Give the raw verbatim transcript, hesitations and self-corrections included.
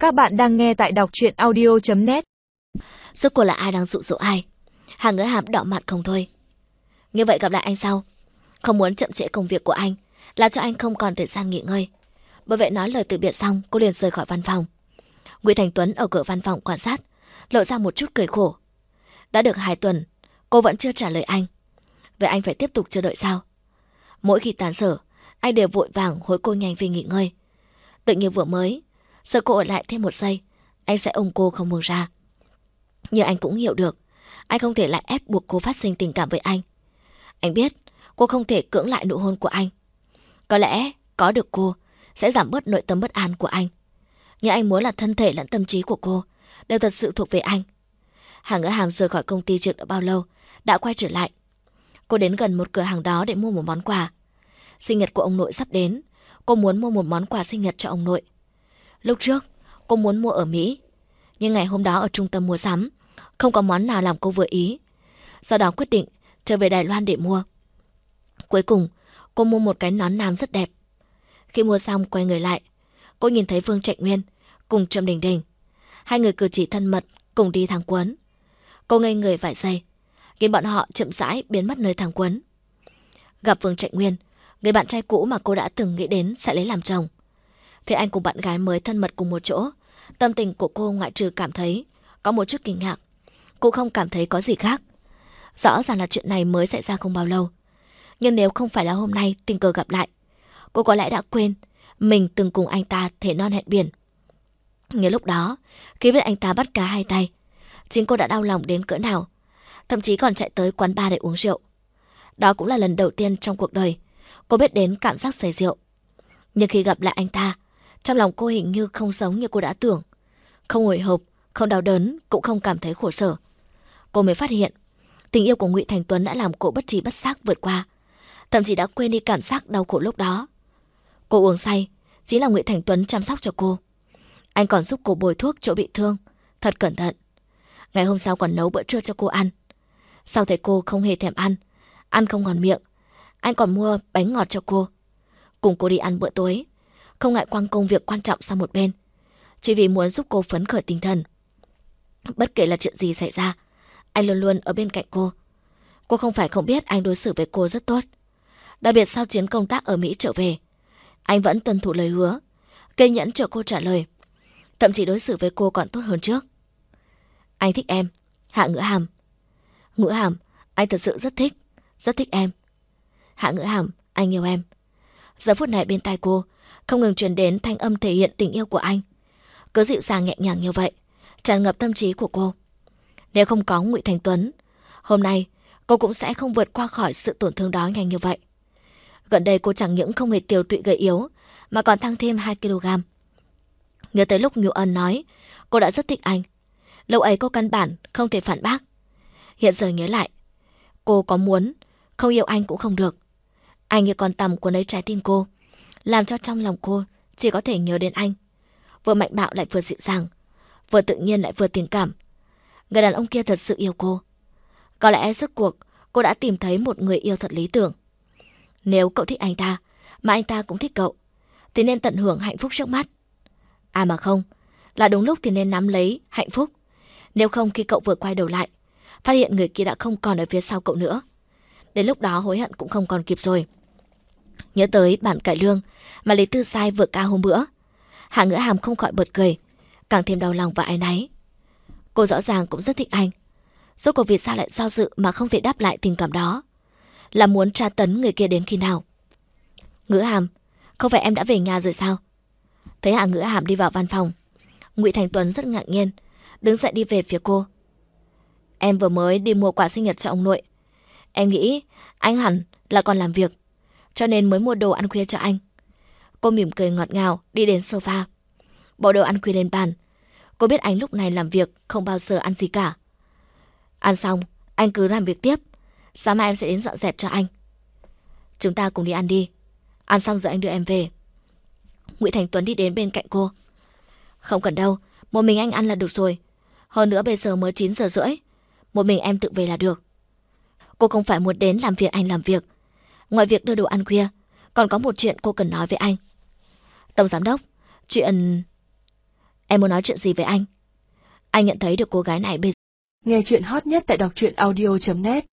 Các bạn đang nghe tại đọc truyện audio chấm net. Rốt cuộc là ai đang dụ dỗ ai? Hà Ngữ Hàm đỏ mặt không thôi. Như vậy gặp lại anh sau. Không muốn chậm trễ công việc của anh, làm cho anh không còn thời gian nghỉ ngơi. Bởi vậy nói lời từ biệt xong, cô liền rời khỏi văn phòng. Ngụy Thành Tuấn ở cửa văn phòng quan sát, lộ ra một chút cười khổ. Đã được hai tuần, cô vẫn chưa trả lời anh. Vậy anh phải tiếp tục chờ đợi sao? Mỗi khi tàn sở, anh đều vội vàng hối cô nhanh về nghỉ ngơi. Tự nhiên vừa mới, sợ cô ở lại thêm một giây, anh sẽ ôm cô không buông ra. Nhưng anh cũng hiểu được, anh không thể lại ép buộc cô phát sinh tình cảm với anh. Anh biết cô không thể cưỡng lại nụ hôn của anh. Có lẽ có được cô sẽ giảm bớt nội tâm bất an của anh. Nhưng anh muốn là thân thể lẫn tâm trí của cô đều thật sự thuộc về anh. Hà Ngữ Hàm rời khỏi công ty chưa được bao lâu đã quay trở lại. Cô đến gần một cửa hàng đó để mua một món quà. Sinh nhật của ông nội sắp đến, cô muốn mua một món quà sinh nhật cho ông nội. Lúc trước cô muốn mua ở Mỹ, nhưng ngày hôm đó ở trung tâm mua sắm không có món nào làm cô vừa ý. Sau đó quyết định trở về Đài Loan để mua. Cuối cùng cô mua một cái nón nam rất đẹp. Khi mua xong quay người lại, cô nhìn thấy Vương Trạch Nguyên cùng Trầm Đình Đình. Hai người cử chỉ thân mật cùng đi thang cuốn. Cô ngây người vài giây, nhìn bọn họ chậm rãi biến mất nơi thang cuốn. Gặp Vương Trạch Nguyên, người bạn trai cũ mà cô đã từng nghĩ đến sẽ lấy làm chồng. Thế anh cùng bạn gái mới thân mật cùng một chỗ, tâm tình của cô ngoại trừ cảm thấy có một chút kinh ngạc, cô không cảm thấy có gì khác. Rõ ràng là chuyện này mới xảy ra không bao lâu. Nhưng nếu không phải là hôm nay tình cờ gặp lại, cô có lẽ đã quên mình từng cùng anh ta thề non hẹn biển. Nhớ lúc đó, khi biết anh ta bắt cá hai tay, chính cô đã đau lòng đến cỡ nào, thậm chí còn chạy tới quán bar để uống rượu. Đó cũng là lần đầu tiên trong cuộc đời cô biết đến cảm giác say rượu. Nhưng khi gặp lại anh ta, trong lòng cô hình như không giống như cô đã tưởng. Không hồi hộp, không đau đớn, cũng không cảm thấy khổ sở. Cô mới phát hiện, tình yêu của Ngụy Thành Tuấn đã làm cô bất trí bất giác vượt qua, thậm chí đã quên đi cảm giác đau khổ lúc đó. Cô uống say, chính là Ngụy Thành Tuấn chăm sóc cho cô. Anh còn giúp cô bôi thuốc chỗ bị thương, thật cẩn thận. Ngày hôm sau còn nấu bữa trưa cho cô ăn. Sau thấy cô không hề thèm ăn, ăn không ngon miệng, anh còn mua bánh ngọt cho cô. Cùng cô đi ăn bữa tối, không ngại quăng công việc quan trọng sang một bên, chỉ vì muốn giúp cô phấn khởi tinh thần. Bất kể là chuyện gì xảy ra, anh luôn luôn ở bên cạnh cô. Cô không phải không biết anh đối xử với cô rất tốt. Đặc biệt sau chuyến công tác ở Mỹ trở về, anh vẫn tuân thủ lời hứa, kiên nhẫn chờ cô trả lời, thậm chí đối xử với cô còn tốt hơn trước. Anh thích em, Hạ Ngữ Hàm. Ngữ Hàm, anh thật sự rất thích, rất thích em. Hạ Ngữ Hàm, anh yêu em. Giờ phút này bên tai cô không ngừng truyền đến thanh âm thể hiện tình yêu của anh, cứ dịu dàng nhẹ nhàng như vậy, tràn ngập tâm trí của cô. Nếu không có Ngụy Thành Tuấn, hôm nay cô cũng sẽ không vượt qua khỏi sự tổn thương đó nhanh như vậy. Gần đây cô chẳng những không hề tiều tụy gầy yếu, mà còn tăng thêm hai ki lô gam. Nhớ tới lúc Nhu Ân nói cô đã rất thích anh, lúc ấy cô căn bản không thể phản bác. Hiện giờ nhớ lại, cô có muốn không yêu anh cũng không được. Anh như con tằm cuốn lấy trái tim cô, làm cho trong lòng cô chỉ có thể nhớ đến anh. Vừa mạnh bạo lại vừa dịu dàng, vừa tự nhiên lại vừa tình cảm. Người đàn ông kia thật sự yêu cô. Có lẽ rốt cuộc cô đã tìm thấy một người yêu thật lý tưởng. Nếu cậu thích anh ta, mà anh ta cũng thích cậu, thì nên tận hưởng hạnh phúc trước mắt. À mà không, là đúng lúc thì nên nắm lấy hạnh phúc. Nếu không khi cậu vừa quay đầu lại, phát hiện người kia đã không còn ở phía sau cậu nữa, đến lúc đó hối hận cũng không còn kịp rồi. Nhớ tới bản cải lương mà Lý Tư Sai vừa ca hôm bữa, Hạ Ngữ Hàm không khỏi bật cười, càng thêm đau lòng và áy náy. Cô rõ ràng cũng rất thích anh, rốt cuộc vì sao lại do dự mà không thể đáp lại tình cảm đó? Là muốn tra tấn người kia đến khi nào? Ngữ Hàm, không phải em đã về nhà rồi sao? Thấy Hạ Ngữ Hàm đi vào văn phòng, Ngụy Thành Tuấn rất ngạc nhiên, đứng dậy đi về phía cô. Em vừa mới đi mua quà sinh nhật cho ông nội. Em nghĩ anh hẳn là còn làm việc, cho nên mới mua đồ ăn khuya cho anh. Cô mỉm cười ngọt ngào đi đến sofa, bỏ đồ ăn khuya lên bàn. Cô biết anh lúc này làm việc không bao giờ ăn gì cả. Ăn xong, anh cứ làm việc tiếp, sáng mai em sẽ đến dọn dẹp cho anh. Chúng ta cùng đi ăn đi, ăn xong rồi anh đưa em về. Ngụy Thành Tuấn đi đến bên cạnh cô. Không cần đâu, một mình anh ăn là được rồi. Hơn nữa bây giờ mới chín giờ rưỡi, một mình em tự về là được. Cô không phải muốn đến làm việc anh làm việc. Ngoài việc đưa đồ ăn khuya, còn có một chuyện cô cần nói với anh. Tổng giám đốc, chuyện... Em muốn nói chuyện gì với anh? Anh nhận thấy được cô gái này bây giờ. Nghe chuyện hot nhất tại đọc truyện audio chấm net.